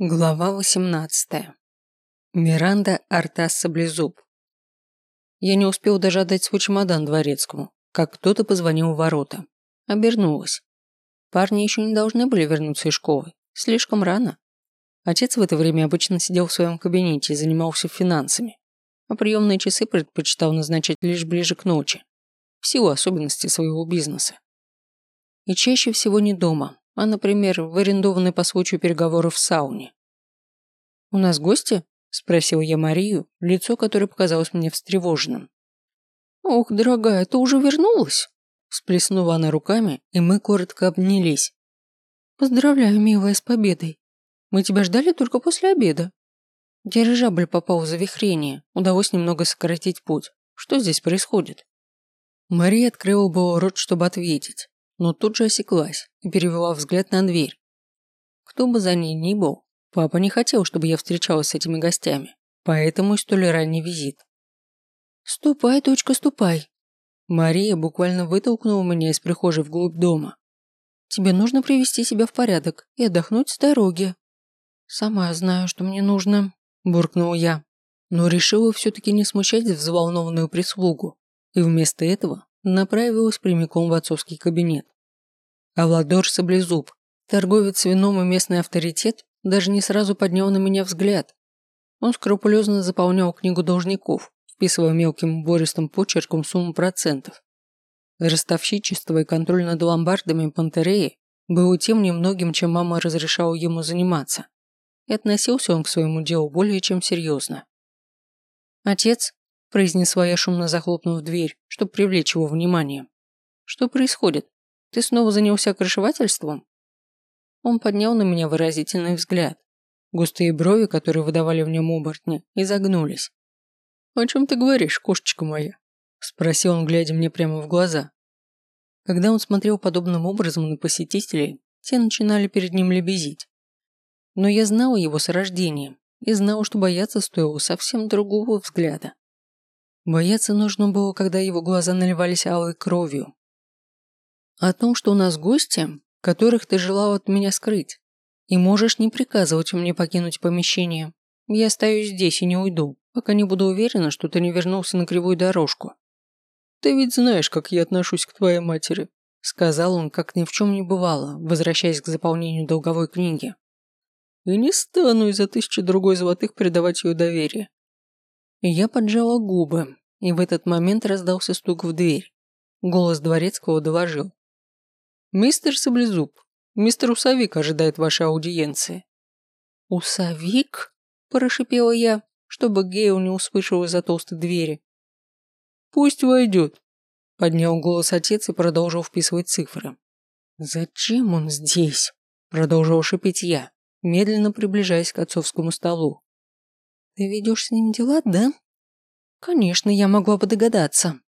Глава 18. Миранда Артас Саблезуб. Я не успел даже отдать свой чемодан дворецкому, как кто-то позвонил в ворота. Обернулась. Парни еще не должны были вернуться из школы. Слишком рано. Отец в это время обычно сидел в своем кабинете и занимался финансами, а приемные часы предпочитал назначать лишь ближе к ночи, в силу особенностей своего бизнеса. И чаще всего не дома, а, например, в арендованной по случаю переговоров в сауне. «У нас гости?» – спросила я Марию, лицо которой показалось мне встревоженным. «Ох, дорогая, ты уже вернулась?» – всплеснула она руками, и мы коротко обнялись. «Поздравляю, милая, с победой. Мы тебя ждали только после обеда. Дирижабль попал в завихрение, удалось немного сократить путь. Что здесь происходит?» Мария открыла было рот, чтобы ответить, но тут же осеклась и перевела взгляд на дверь. Кто бы за ней ни был, папа не хотел, чтобы я встречалась с этими гостями, поэтому и столь ранний визит. «Ступай, дочка, ступай!» Мария буквально вытолкнула меня из прихожей вглубь дома. «Тебе нужно привести себя в порядок и отдохнуть с дороги». «Сама знаю, что мне нужно», – буркнула я, но решила все-таки не смущать взволнованную прислугу и вместо этого направилась прямиком в отцовский кабинет. Авладор Саблезуб, торговец вином и местный авторитет, даже не сразу поднял на меня взгляд. Он скрупулезно заполнял книгу должников, вписывая мелким убористым почерком сумму процентов. Ростовщичество и контроль над ломбардами Пантереи было тем немногим, чем мама разрешала ему заниматься. И относился он к своему делу более чем серьезно. «Отец», – произнесла я, шумно захлопнув дверь, чтобы привлечь его внимание. «Что происходит? Ты снова занялся крышевательством?» Он поднял на меня выразительный взгляд. Густые брови, которые выдавали в нем оборотни, изогнулись. «О чем ты говоришь, кошечка моя?» – спросил он, глядя мне прямо в глаза. Когда он смотрел подобным образом на посетителей, те начинали перед ним лебезить. Но я знала его с рождения и знала, что бояться стоило совсем другого взгляда. Бояться нужно было, когда его глаза наливались алой кровью. О том, что у нас гости, которых ты желал от меня скрыть, и можешь не приказывать мне покинуть помещение. Я остаюсь здесь и не уйду, пока не буду уверена, что ты не вернулся на кривую дорожку. Ты ведь знаешь, как я отношусь к твоей матери, сказал он, как ни в чем не бывало, возвращаясь к заполнению долговой книги. И не стану из-за 1000 другой золотых предавать ее доверие. И я поджала губы, и в этот момент раздался стук в дверь. Голос дворецкого доложил. «Мистер Саблезуб, мистер Усовик ожидает вашей аудиенции». «Усовик?» – прошипела я, чтобы Гейл не услышал из-за толстой двери. «Пусть войдет», – поднял голос отец и продолжил вписывать цифры. «Зачем он здесь?» – продолжил шипеть я, медленно приближаясь к отцовскому столу. «Ты ведешь с ним дела, да?» «Конечно, я могла бы догадаться».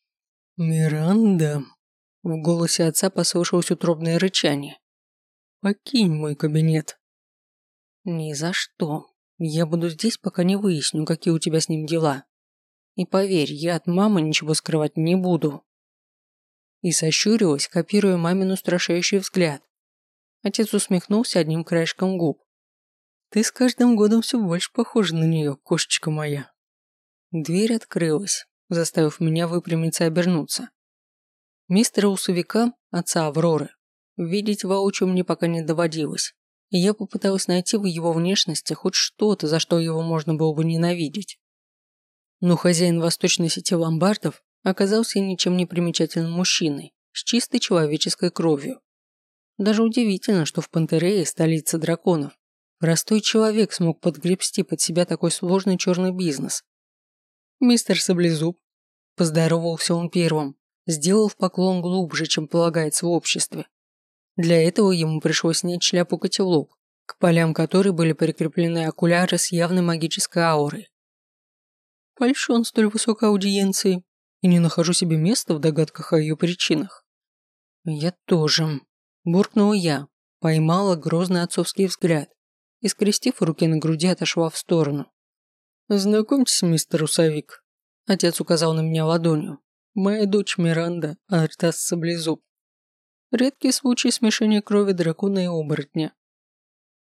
«Миранда», – в голосе отца послышалось утробное рычание. «Покинь мой кабинет». «Ни за что. Я буду здесь, пока не выясню, какие у тебя с ним дела. И поверь, я от мамы ничего скрывать не буду». И сощурилась, копируя мамин устрашающий взгляд. Отец усмехнулся одним краешком губ. «Ты с каждым годом все больше похожа на нее, кошечка моя». Дверь открылась, заставив меня выпрямиться и обернуться. Мистера Усовика, отца Авроры, видеть воочию мне пока не доводилось, и я попыталась найти в его внешности хоть что-то, за что его можно было бы ненавидеть. Но хозяин восточной сети ломбардов оказался ничем не примечательным мужчиной с чистой человеческой кровью. Даже удивительно, что в Пантерее, столице драконов, простой человек смог подгребсти под себя такой сложный черный бизнес. «Мистер Саблезуб», – поздоровался он первым, сделав поклон глубже, чем полагается в обществе. Для этого ему пришлось снять шляпу-котелок, к полям которой были прикреплены окуляры с явной магической аурой. «Польщен столь высокой аудиенцией и не нахожу себе места в догадках о ее причинах». «Я тоже», – буркнула я, поймала грозный отцовский взгляд и, скрестив руки на груди, отошла в сторону. «Знакомьтесь, мистер Усовик», – отец указал на меня ладонью. «Моя дочь Миранда Артас Саблезуб. Редкий случай смешения крови дракона и оборотня».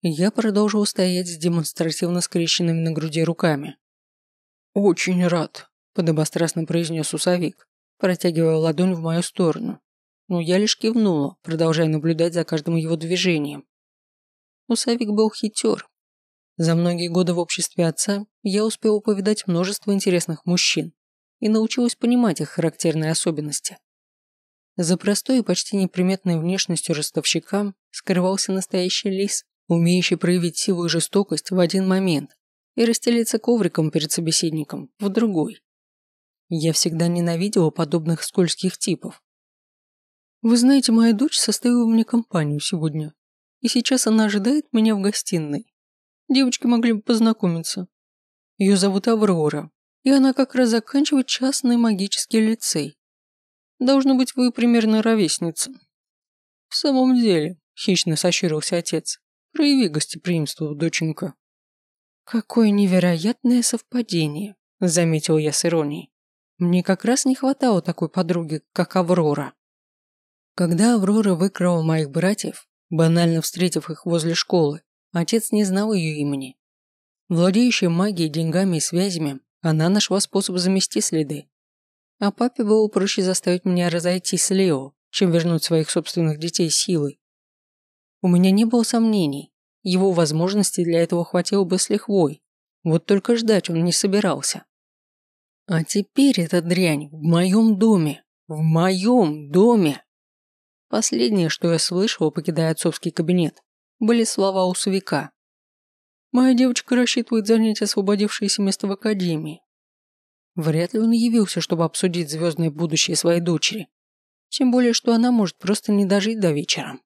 Я продолжил стоять с демонстративно скрещенными на груди руками. «Очень рад», – подобострастно произнес усовик, протягивая ладонь в мою сторону. Но я лишь кивнула, продолжая наблюдать за каждым его движением. Усовик был хитер. За многие годы в обществе отца я успела повидать множество интересных мужчин и научилась понимать их характерные особенности. За простой и почти неприметной внешностью ростовщика скрывался настоящий лис, умеющий проявить силу и жестокость в один момент и расстелиться ковриком перед собеседником в другой. Я всегда ненавидела подобных скользких типов. «Вы знаете, моя дочь составила мне компанию сегодня, и сейчас она ожидает меня в гостиной. Девочки могли бы познакомиться. Ее зовут Аврора, и она как раз заканчивает частный магический лицей. Должно быть, вы примерно ровесница». «В самом деле», – хищно сощурился отец, – «прояви гостеприимство, доченька». «Какое невероятное совпадение», – заметил я с иронией. «Мне как раз не хватало такой подруги, как Аврора». Когда Аврора выкрала моих братьев, банально встретив их возле школы, отец не знал ее имени. Владеющая магией, деньгами и связями, она нашла способ замести следы. А папе было проще заставить меня разойтись с Лео, чем вернуть своих собственных детей силой. У меня не было сомнений, его возможностей для этого хватило бы с лихвой, вот только ждать он не собирался. А теперь эта дрянь в моем доме, в моем доме. Последнее, что я слышала, покидая отцовский кабинет, были слова усовика. «Моя девочка рассчитывает занять освободившееся место в академии». Вряд ли он явился, чтобы обсудить звездное будущее своей дочери. Тем более, что она может просто не дожить до вечера.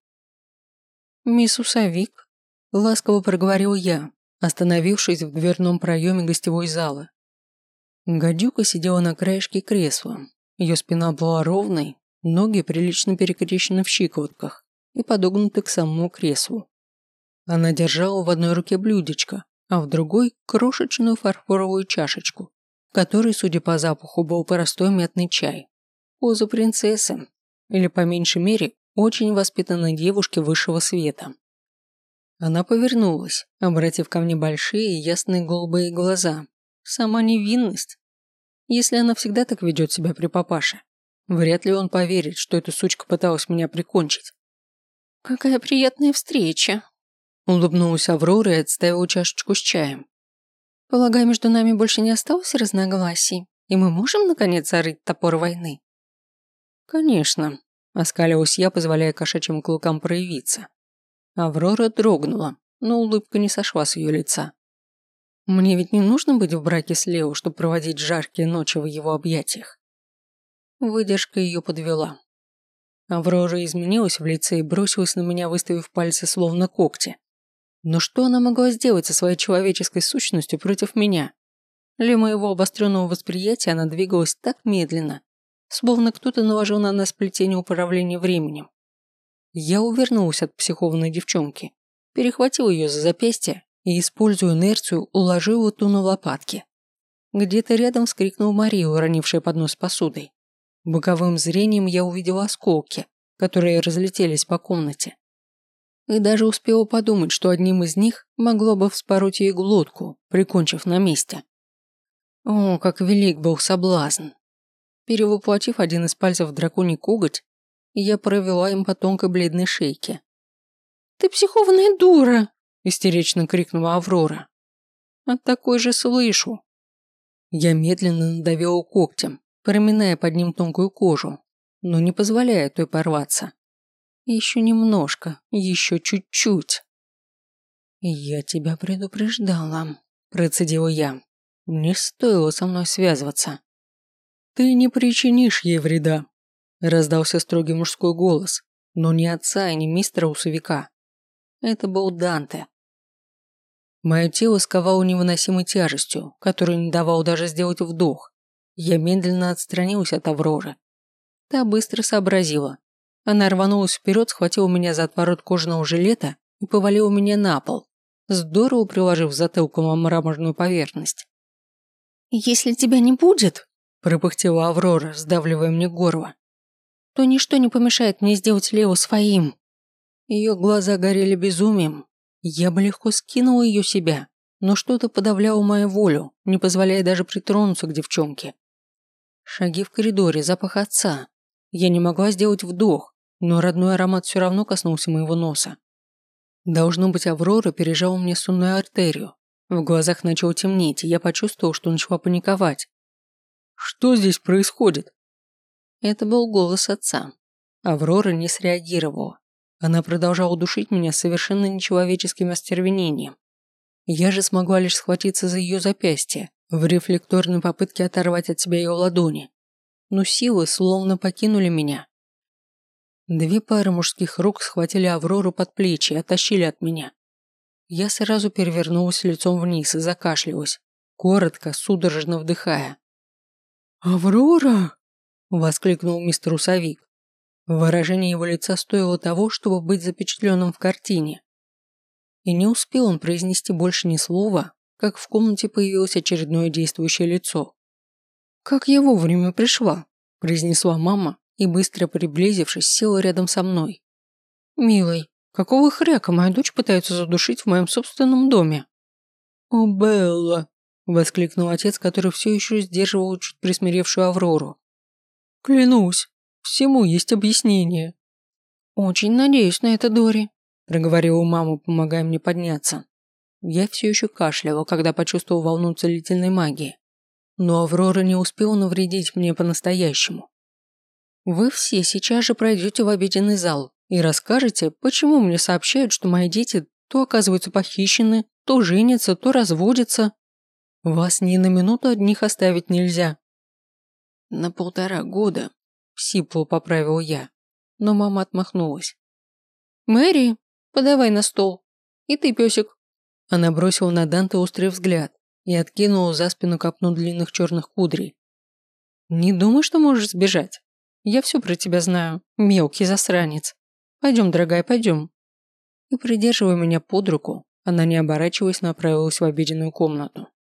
«Мисс Усовик», – ласково проговорил я, остановившись в дверном проеме гостевой залы. Гадюка сидела на краешке кресла. Ее спина была ровной, ноги прилично перекрещены в щиколотках и подогнуты к самому креслу. Она держала в одной руке блюдечко, а в другой – крошечную фарфоровую чашечку, в которой, судя по запаху, был простой мятный чай. Поза принцессы, или по меньшей мере, очень воспитанной девушки высшего света. Она повернулась, обратив ко мне большие ясные голубые глаза. Сама невинность. Если она всегда так ведет себя при папаше, вряд ли он поверит, что эта сучка пыталась меня прикончить. «Какая приятная встреча!» Улыбнулась Аврора и отставила чашечку с чаем. «Полагаю, между нами больше не осталось разногласий, и мы можем, наконец, зарыть топор войны?» «Конечно», – оскалилась я, позволяя кошачьим клыкам проявиться. Аврора дрогнула, но улыбка не сошла с ее лица. «Мне ведь не нужно быть в браке с Лео, чтобы проводить жаркие ночи в его объятиях». Выдержка ее подвела. Аврора изменилась в лице и бросилась на меня, выставив пальцы словно когти. Но что она могла сделать со своей человеческой сущностью против меня? Для моего обостренного восприятия она двигалась так медленно, словно кто-то наложил на нас плетение управления временем. Я увернулась от психованной девчонки, перехватил ее за запястье и, используя инерцию, уложил ту на лопатки. Где-то рядом вскрикнул Мария, уронившая поднос с посудой. Боковым зрением я увидела осколки, которые разлетелись по комнате. И даже успела подумать, что одним из них могло бы вспороть ей глотку, прикончив на месте. О, как велик был соблазн! Перевоплотив один из пальцев в драконий коготь, я провела им по тонкой бледной шейке. «Ты психованная дура!» – истерично крикнула Аврора. «От такой же слышу!» Я медленно надавила когтем, проминая под ним тонкую кожу, но не позволяя той порваться. Еще немножко, еще чуть-чуть. «Я тебя предупреждала», – процедила я. «Не стоило со мной связываться». «Ты не причинишь ей вреда», – раздался строгий мужской голос, но не отца и не мистера Усовика. Это был Данте. Мое тело сковало невыносимой тяжестью, которую не давал даже сделать вдох. Я медленно отстранилась от Авроры. Та быстро сообразила. Она рванулась вперед, схватила меня за отворот кожаного жилета и повалила меня на пол, здорово приложив затылком о мраморную поверхность. «Если тебя не будет», – пропыхтела Аврора, сдавливая мне горло, – то ничто не помешает мне сделать Лео своим. Ее глаза горели безумием, Я бы легко скинула ее себя, но что-то подавляло мою волю, не позволяя даже притронуться к девчонке. Шаги в коридоре, запах отца. Я не могла сделать вдох, но родной аромат все равно коснулся моего носа. Должно быть, Аврора пережала мне сонную артерию. В глазах начало темнеть, и я почувствовал, что начала паниковать. «Что здесь происходит?» Это был голос отца. Аврора не среагировала. Она продолжала душить меня совершенно нечеловеческим остервенением. Я же смогла лишь схватиться за ее запястье, в рефлекторной попытке оторвать от себя ее ладони. Но силы словно покинули меня. Две пары мужских рук схватили Аврору под плечи и оттащили от меня. Я сразу перевернулась лицом вниз и закашлялась, коротко, судорожно вдыхая. «Аврора!» – воскликнул мистер Усовик. Выражение его лица стоило того, чтобы быть запечатленным в картине. И не успел он произнести больше ни слова, как в комнате появилось очередное действующее лицо. «Как я вовремя пришла», – произнесла мама и, быстро приблизившись, села рядом со мной. «Милый, какого хряка мою дочь пытаются задушить в моем собственном доме?» «О, Белла!» – воскликнул отец, который все еще сдерживал чуть присмиревшую Аврору. «Клянусь, всему есть объяснение». «Очень надеюсь на это, Дори», – проговорила мама, помогая мне подняться. Я все еще кашляла, когда почувствовал волну целительной магии. Но Аврора не успела навредить мне по-настоящему. «Вы все сейчас же пройдете в обеденный зал и расскажете, почему мне сообщают, что мои дети то оказываются похищены, то женятся, то разводятся. Вас ни на минуту одних оставить нельзя». «На 1,5 года», – сипло поправил я, но мама отмахнулась. «Мэри, подавай на стол. И ты, песик». Она бросила на Данте острый взгляд и откинула за спину копну длинных черных кудрей. «Не думай, что можешь сбежать. Я все про тебя знаю, мелкий засранец. Пойдем, дорогая, пойдем». И, придерживая меня под руку, она, не оборачиваясь, направилась в обеденную комнату.